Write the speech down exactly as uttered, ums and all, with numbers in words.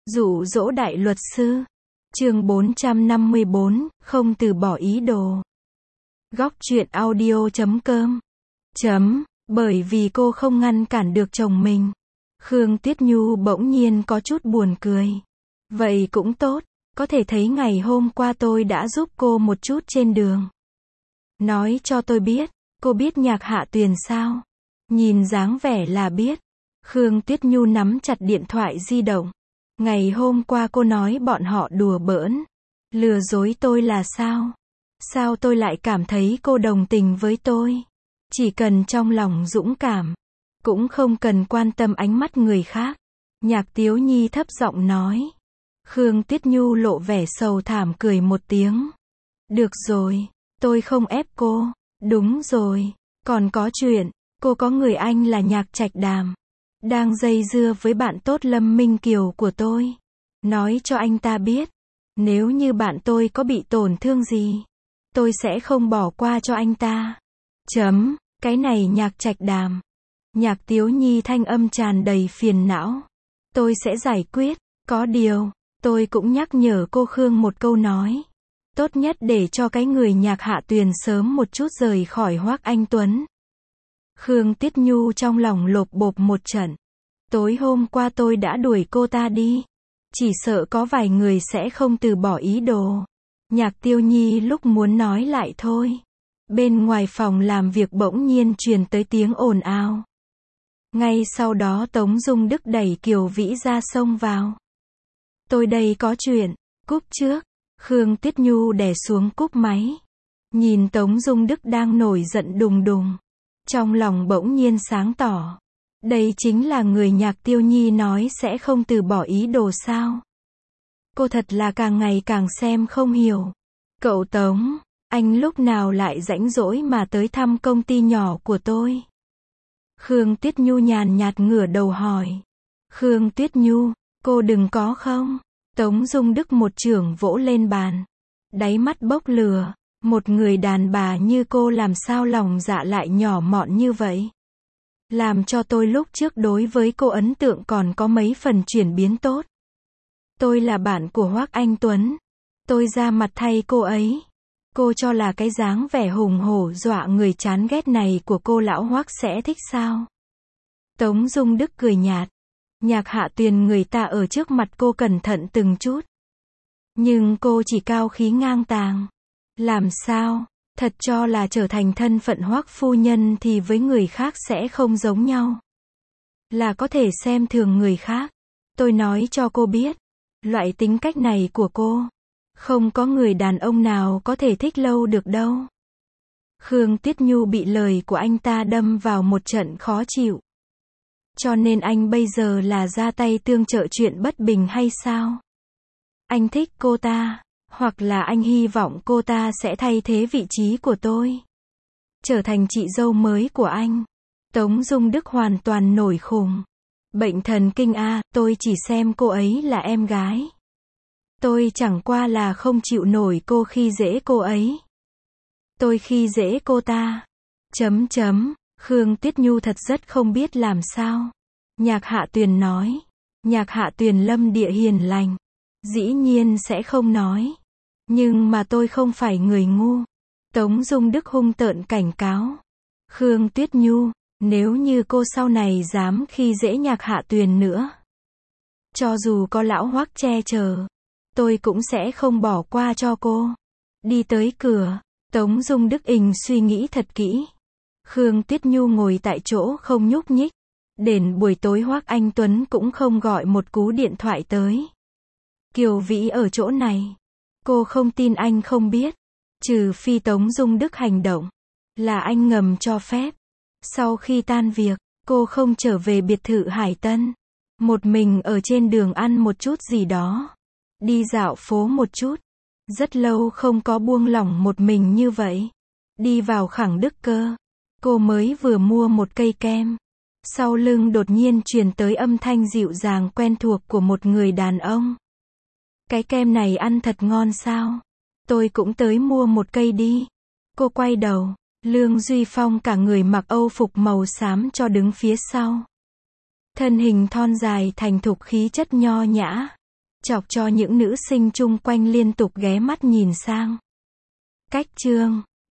Dụ dỗ đại luật sư. Chương bốn trăm năm mươi bốn, không từ bỏ ý đồ. Góc truyện audio chấm com. Chấm, bởi vì cô không ngăn cản được chồng mình. Khương Tuyết Nhu bỗng nhiên có chút buồn cười. Vậy cũng tốt, có thể thấy ngày hôm qua tôi đã giúp cô một chút trên đường. Nói cho tôi biết, cô biết Nhạc Hạ Tuyền sao? Nhìn dáng vẻ là biết. Khương Tuyết Nhu nắm chặt điện thoại di động. Ngày hôm qua cô nói bọn họ đùa bỡn, lừa dối tôi là sao? Sao tôi lại cảm thấy cô đồng tình với tôi? Chỉ cần trong lòng dũng cảm, cũng không cần quan tâm ánh mắt người khác. Nhạc Tiếu Nhi thấp giọng nói. Khương Tuyết Nhu lộ vẻ sầu thảm cười một tiếng. Được rồi, tôi không ép cô. Đúng rồi, còn có chuyện, cô có người anh là Nhạc Trạch Đàm, đang dây dưa với bạn tốt Lâm Minh Kiều của tôi. Nói cho anh ta biết, nếu như bạn tôi có bị tổn thương gì, tôi sẽ không bỏ qua cho anh ta. Chấm, cái này Nhạc Trạch Đàm. Nhạc Tiếu Nhi thanh âm tràn đầy phiền não. Tôi sẽ giải quyết, có điều, tôi cũng nhắc nhở cô Khương một câu nói. Tốt nhất để cho cái người Nhạc Hạ Tuyền sớm một chút rời khỏi Hoác Anh Tuấn. Khương Tuyết Nhu trong lòng lộp bộp một trận. Tối hôm qua tôi đã đuổi cô ta đi. Chỉ sợ có vài người sẽ không từ bỏ ý đồ. Nhạc Tiêu Nhi lúc muốn nói lại thôi. Bên ngoài phòng làm việc bỗng nhiên truyền tới tiếng ồn ào. Ngay sau đó Tống Dung Đức đẩy Kiều Vĩ ra xông vào. Tôi đây có chuyện, cúp trước. Khương Tuyết Nhu đè xuống cúp máy. Nhìn Tống Dung Đức đang nổi giận đùng đùng. Trong lòng bỗng nhiên sáng tỏ. Đây chính là người Nhạc Tiêu Nhi nói sẽ không từ bỏ ý đồ sao. Cô thật là càng ngày càng xem không hiểu. Cậu Tống, anh lúc nào lại rảnh rỗi mà tới thăm công ty nhỏ của tôi? Khương Tuyết Nhu nhàn nhạt ngửa đầu hỏi. Khương Tuyết Nhu, cô đừng có không? Tống Dung Đức một chưởng vỗ lên bàn. Đáy mắt bốc lửa. Một người đàn bà như cô làm sao lòng dạ lại nhỏ mọn như vậy? Làm cho tôi lúc trước đối với cô ấn tượng còn có mấy phần chuyển biến tốt. Tôi là bạn của Hoác Anh Tuấn. Tôi ra mặt thay cô ấy. Cô cho là cái dáng vẻ hùng hổ dọa người chán ghét này của cô lão Hoác sẽ thích sao? Tống Dung Đức cười nhạt. Nhạc Hạ Tuyền người ta ở trước mặt cô cẩn thận từng chút. Nhưng cô chỉ cao khí ngang tàng. Làm sao? Thật cho là trở thành thân phận Hoác phu nhân thì với người khác sẽ không giống nhau. Là có thể xem thường người khác. Tôi nói cho cô biết. Loại tính cách này của cô. Không có người đàn ông nào có thể thích lâu được đâu. Khương Tuyết Nhu bị lời của anh ta đâm vào một trận khó chịu. Cho nên anh bây giờ là ra tay tương trợ chuyện bất bình hay sao? Anh thích cô ta. Hoặc là anh hy vọng cô ta sẽ thay thế vị trí của tôi. Trở thành chị dâu mới của anh. Tống Dung Đức hoàn toàn nổi khùng. Bệnh thần kinh a, tôi chỉ xem cô ấy là em gái. Tôi chẳng qua là không chịu nổi cô khi dễ cô ấy. Tôi khi dễ cô ta. Chấm chấm, Khương Tuyết Nhu thật rất không biết làm sao. Nhạc Hạ Tuyền nói. Nhạc Hạ Tuyền lâm địa hiền lành. Dĩ nhiên sẽ không nói. Nhưng mà tôi không phải người ngu. Tống Dung Đức hung tợn cảnh cáo. Khương Tuyết Nhu, nếu như cô sau này dám khi dễ Nhạc Hạ Tuyền nữa. Cho dù có lão Hoác che chở, tôi cũng sẽ không bỏ qua cho cô. Đi tới cửa, Tống Dung Đức ình suy nghĩ thật kỹ. Khương Tuyết Nhu ngồi tại chỗ không nhúc nhích. Đến buổi tối Hoác Anh Tuấn cũng không gọi một cú điện thoại tới. Kiều Vĩ ở chỗ này. Cô không tin anh không biết. Trừ phi Tống Dung Đức hành động. Là anh ngầm cho phép. Sau khi tan việc, cô không trở về biệt thự Hải Tân. Một mình ở trên đường ăn một chút gì đó. Đi dạo phố một chút. Rất lâu không có buông lỏng một mình như vậy. Đi vào Khẳng Đức Cơ. Cô mới vừa mua một cây kem. Sau lưng đột nhiên truyền tới âm thanh dịu dàng quen thuộc của một người đàn ông. Cái kem này ăn thật ngon sao? Tôi cũng tới mua một cây đi. Cô quay đầu. Lương Duy Phong cả người mặc âu phục màu xám cho đứng phía sau. Thân hình thon dài thành thục khí chất nho nhã. chọc cho những nữ sinh chung quanh liên tục ghé mắt nhìn sang. Cách chương